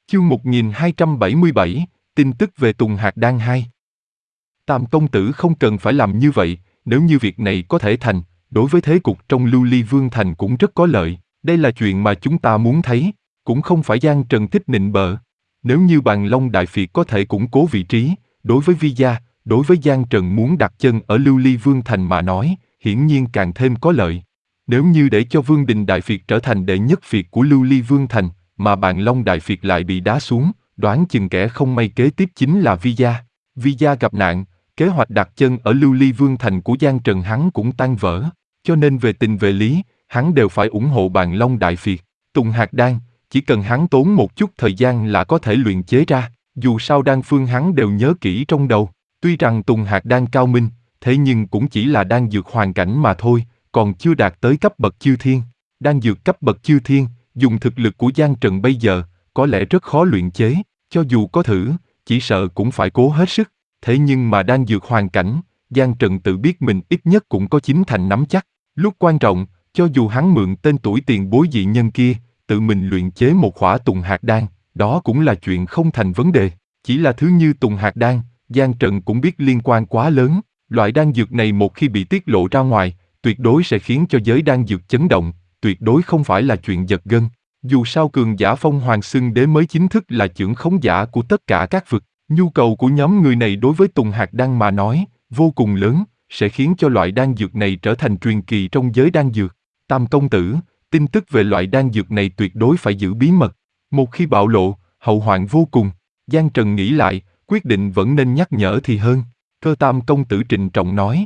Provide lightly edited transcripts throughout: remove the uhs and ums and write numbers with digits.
Chương 1277, tin tức về Tùng Hạc Đan 2. Tam công tử không cần phải làm như vậy, nếu như việc này có thể thành, đối với thế cục trong Lưu Ly Vương Thành cũng rất có lợi. Đây là chuyện mà chúng ta muốn thấy, cũng không phải Giang Trần thích nịnh bợ. Nếu như Bàn Long Đại Phiệt có thể củng cố vị trí, đối với Vi Gia, đối với Giang Trần muốn đặt chân ở Lưu Ly Vương Thành mà nói, hiển nhiên càng thêm có lợi. Nếu như để cho Vương Đình Đại Phiệt trở thành đệ nhất phiệt của Lưu Ly Vương Thành, mà Bàn Long Đại Phiệt lại bị đá xuống, đoán chừng kẻ không may kế tiếp chính là Vi Gia. Vi Gia gặp nạn, kế hoạch đặt chân ở Lưu Ly Vương Thành của Giang Trần hắn cũng tan vỡ, cho nên về tình về lý, hắn đều phải ủng hộ Bàn Long Đại Phiệt. Tùng Hạc Đan, chỉ cần hắn tốn một chút thời gian là có thể luyện chế ra, dù sao đan phương hắn đều nhớ kỹ trong đầu. Tuy rằng Tùng Hạc Đan cao minh, thế nhưng cũng chỉ là đan dược hoàn cảnh mà thôi, còn chưa đạt tới cấp bậc chư thiên. Đan dược cấp bậc chư thiên, dùng thực lực của Giang Trần bây giờ, có lẽ rất khó luyện chế, cho dù có thử, chỉ sợ cũng phải cố hết sức. Thế nhưng mà đan dược hoàn cảnh, Giang Trần tự biết mình ít nhất cũng có 9 thành nắm chắc. Lúc quan trọng, cho dù hắn mượn tên tuổi tiền bối dị nhân kia, tự mình luyện chế một khỏa Tùng Hạc Đan, đó cũng là chuyện không thành vấn đề. Chỉ là thứ như Tùng Hạc Đan, Giang Trần cũng biết liên quan quá lớn. Loại đan dược này một khi bị tiết lộ ra ngoài, tuyệt đối sẽ khiến cho giới đan dược chấn động, tuyệt đối không phải là chuyện giật gân. Dù sao cường giả Phong Hoàng Xưng Đế mới chính thức là chưởng khống giả của tất cả các vực. Nhu cầu của nhóm người này đối với Tùng Hạc Đan mà nói, vô cùng lớn, sẽ khiến cho loại đan dược này trở thành truyền kỳ trong giới đan dược. Tam công tử, tin tức về loại đan dược này tuyệt đối phải giữ bí mật. Một khi bạo lộ, hậu hoạn vô cùng. Giang Trần nghĩ lại, quyết định vẫn nên nhắc nhở thì hơn. Cơ Tam công tử trịnh trọng nói.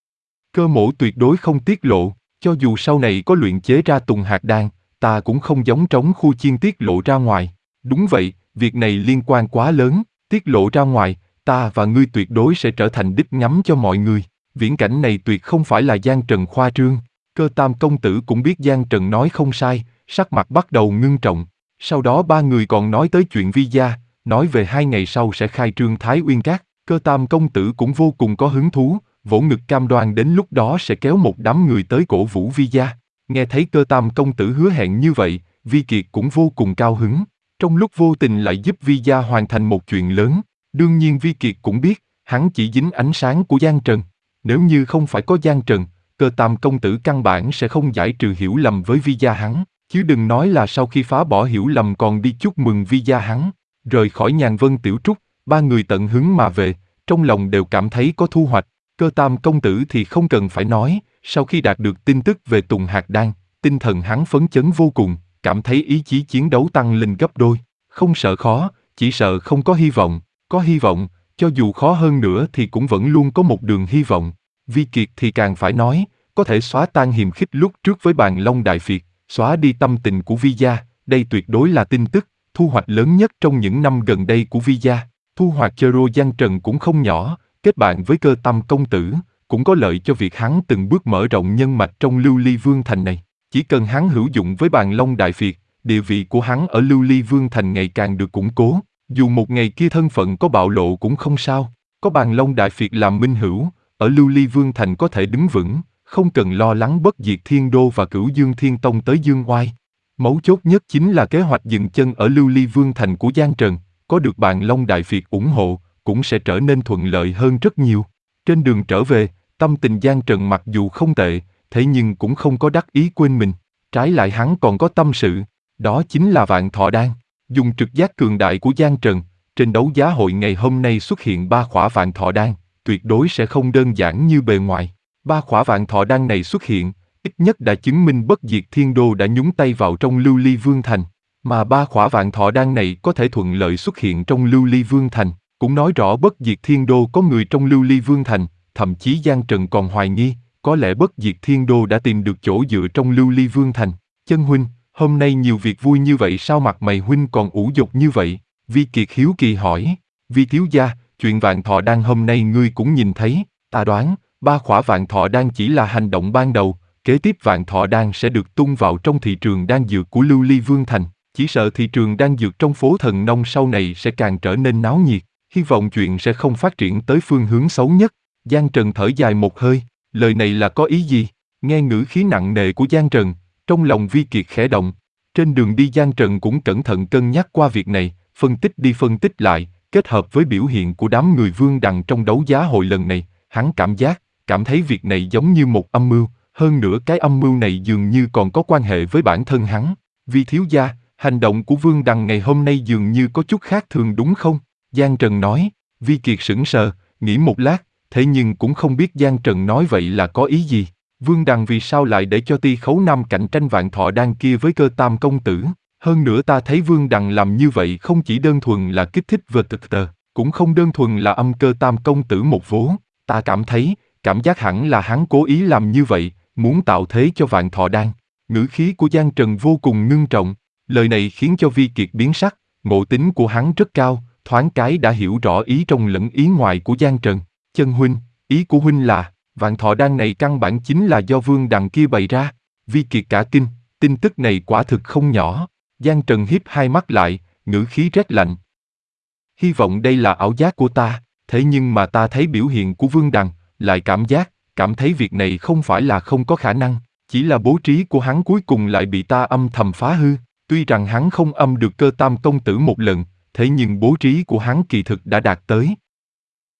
Cơ mỗ tuyệt đối không tiết lộ, cho dù sau này có luyện chế ra Tùng Hạc Đan, ta cũng không giống trống khu chiên tiết lộ ra ngoài. Đúng vậy, việc này liên quan quá lớn, tiết lộ ra ngoài, ta và ngươi tuyệt đối sẽ trở thành đích ngắm cho mọi người. Viễn cảnh này tuyệt không phải là Giang Trần khoa trương. Cơ Tam công tử cũng biết Giang Trần nói không sai, sắc mặt bắt đầu ngưng trọng. Sau đó ba người còn nói tới chuyện Vi Gia, nói về 2 ngày sau sẽ khai trương Thái Uyên Các. Cơ Tam công tử cũng vô cùng có hứng thú, vỗ ngực cam đoan đến lúc đó sẽ kéo một đám người tới cổ vũ Vi Gia. Nghe thấy Cơ Tam công tử hứa hẹn như vậy, Vi Kiệt cũng vô cùng cao hứng. Trong lúc vô tình lại giúp Vi Gia hoàn thành một chuyện lớn. Đương nhiên Vi Kiệt cũng biết, hắn chỉ dính ánh sáng của Giang Trần. Nếu như không phải có Giang Trần, Cơ Tam công tử căn bản sẽ không giải trừ hiểu lầm với Vi Gia hắn. Chứ đừng nói là sau khi phá bỏ hiểu lầm còn đi chúc mừng Vi Gia hắn. Rời khỏi Nhàn Vân Tiểu Trúc, ba người tận hứng mà về, trong lòng đều cảm thấy có thu hoạch. Cơ Tam công tử thì không cần phải nói, sau khi đạt được tin tức về Tùng Hạc Đan, tinh thần hắn phấn chấn vô cùng, cảm thấy ý chí chiến đấu tăng lên gấp đôi. Không sợ khó, chỉ sợ không có hy vọng. Có hy vọng, cho dù khó hơn nữa thì cũng vẫn luôn có một đường hy vọng. Vi Kiệt thì càng phải nói, có thể xóa tan hiềm khích lúc trước với Bàn Long Đại Phiệt, xóa đi tâm tình của Vi Gia, đây tuyệt đối là tin tức, thu hoạch lớn nhất trong những năm gần đây của Vi Gia. Thu hoạch Chero Giang Trần cũng không nhỏ, kết bạn với Cơ Tam công tử, cũng có lợi cho việc hắn từng bước mở rộng nhân mạch trong Lưu Ly Vương Thành này. Chỉ cần hắn hữu dụng với Bàn Long Đại Phiệt, địa vị của hắn ở Lưu Ly Vương Thành ngày càng được củng cố. Dù một ngày kia thân phận có bạo lộ cũng không sao, có Bàn Long Đại Phiệt làm minh hữu, ở Lưu Ly Vương Thành có thể đứng vững, không cần lo lắng Bất Diệt Thiên Đô và Cửu Dương Thiên Tông tới Dương Oai. Mấu chốt nhất chính là kế hoạch dừng chân ở Lưu Ly Vương Thành của Giang Trần, có được Bàn Long Đại Phiệt ủng hộ, cũng sẽ trở nên thuận lợi hơn rất nhiều. Trên đường trở về, tâm tình Giang Trần mặc dù không tệ, thế nhưng cũng không có đắc ý quên mình, trái lại hắn còn có tâm sự, đó chính là Vạn Thọ Đan. Dùng trực giác cường đại của Giang Trần, trên đấu giá hội ngày hôm nay xuất hiện 3 khỏa Vạn Thọ Đan, tuyệt đối sẽ không đơn giản như bề ngoài. 3 khỏa Vạn Thọ Đan này xuất hiện, ít nhất đã chứng minh Bất Diệt Thiên Đô đã nhúng tay vào trong Lưu Ly Vương Thành. Mà 3 khỏa Vạn Thọ Đan này có thể thuận lợi xuất hiện trong Lưu Ly Vương Thành, cũng nói rõ Bất Diệt Thiên Đô có người trong Lưu Ly Vương Thành, thậm chí Giang Trần còn hoài nghi, có lẽ Bất Diệt Thiên Đô đã tìm được chỗ dựa trong Lưu Ly Vương Thành. Chân huynh, hôm nay nhiều việc vui như vậy sao mặt mày huynh còn ủ dột như vậy? Vi Kiệt hiếu kỳ hỏi. Vi thiếu gia, chuyện Vạn Thọ Đan hôm nay ngươi cũng nhìn thấy, ta đoán, 3 khỏa Vạn Thọ Đan chỉ là hành động ban đầu, kế tiếp Vạn Thọ Đan sẽ được tung vào trong thị trường đan dược của Lưu Ly Vương Thành. Chỉ sợ thị trường đan dược trong phố Thần Nông sau này sẽ càng trở nên náo nhiệt, hy vọng chuyện sẽ không phát triển tới phương hướng xấu nhất. Giang Trần thở dài một hơi, lời này là có ý gì? Nghe ngữ khí nặng nề của Giang Trần, trong lòng Vi Kiệt khẽ động. Trên đường đi Giang Trần cũng cẩn thận cân nhắc qua việc này, phân tích đi phân tích lại, kết hợp với biểu hiện của đám người Vương Đằng trong đấu giá hội lần này, hắn cảm thấy việc này giống như một âm mưu, hơn nữa cái âm mưu này dường như còn có quan hệ với bản thân hắn. Vi thiếu gia, hành động của Vương Đằng ngày hôm nay dường như có chút khác thường đúng không? Giang Trần nói. Vi Kiệt sững sờ, nghĩ một lát, thế nhưng cũng không biết Giang Trần nói vậy là có ý gì. Vương Đằng vì sao lại để cho Ti Khấu Nam cạnh tranh Vạn Thọ Đan kia với Cơ Tam công tử? Hơn nữa ta thấy Vương Đằng làm như vậy không chỉ đơn thuần là kích thích vật thực tờ, cũng không đơn thuần là âm Cơ Tam công tử một vố. Ta cảm giác hẳn là hắn cố ý làm như vậy, muốn tạo thế cho Vạn Thọ Đan. Ngữ khí của Giang Trần vô cùng ngưng trọng. Lời này khiến cho Vi Kiệt biến sắc, ngộ tính của hắn rất cao, thoáng cái đã hiểu rõ ý trong lẫn ý ngoài của Giang Trần. Chân huynh, ý của huynh là, Vạn Thọ Đan này căn bản chính là do Vương Đằng kia bày ra. Vi Kiệt cả kinh, tin tức này quả thực không nhỏ. Giang Trần híp hai mắt lại, ngữ khí rét lạnh. Hy vọng đây là ảo giác của ta, thế nhưng mà ta thấy biểu hiện của Vương Đằng, lại cảm thấy việc này không phải là không có khả năng, chỉ là bố trí của hắn cuối cùng lại bị ta âm thầm phá hư. Tuy rằng hắn không âm được Cơ Tam công tử một lần, thế nhưng bố trí của hắn kỳ thực đã đạt tới.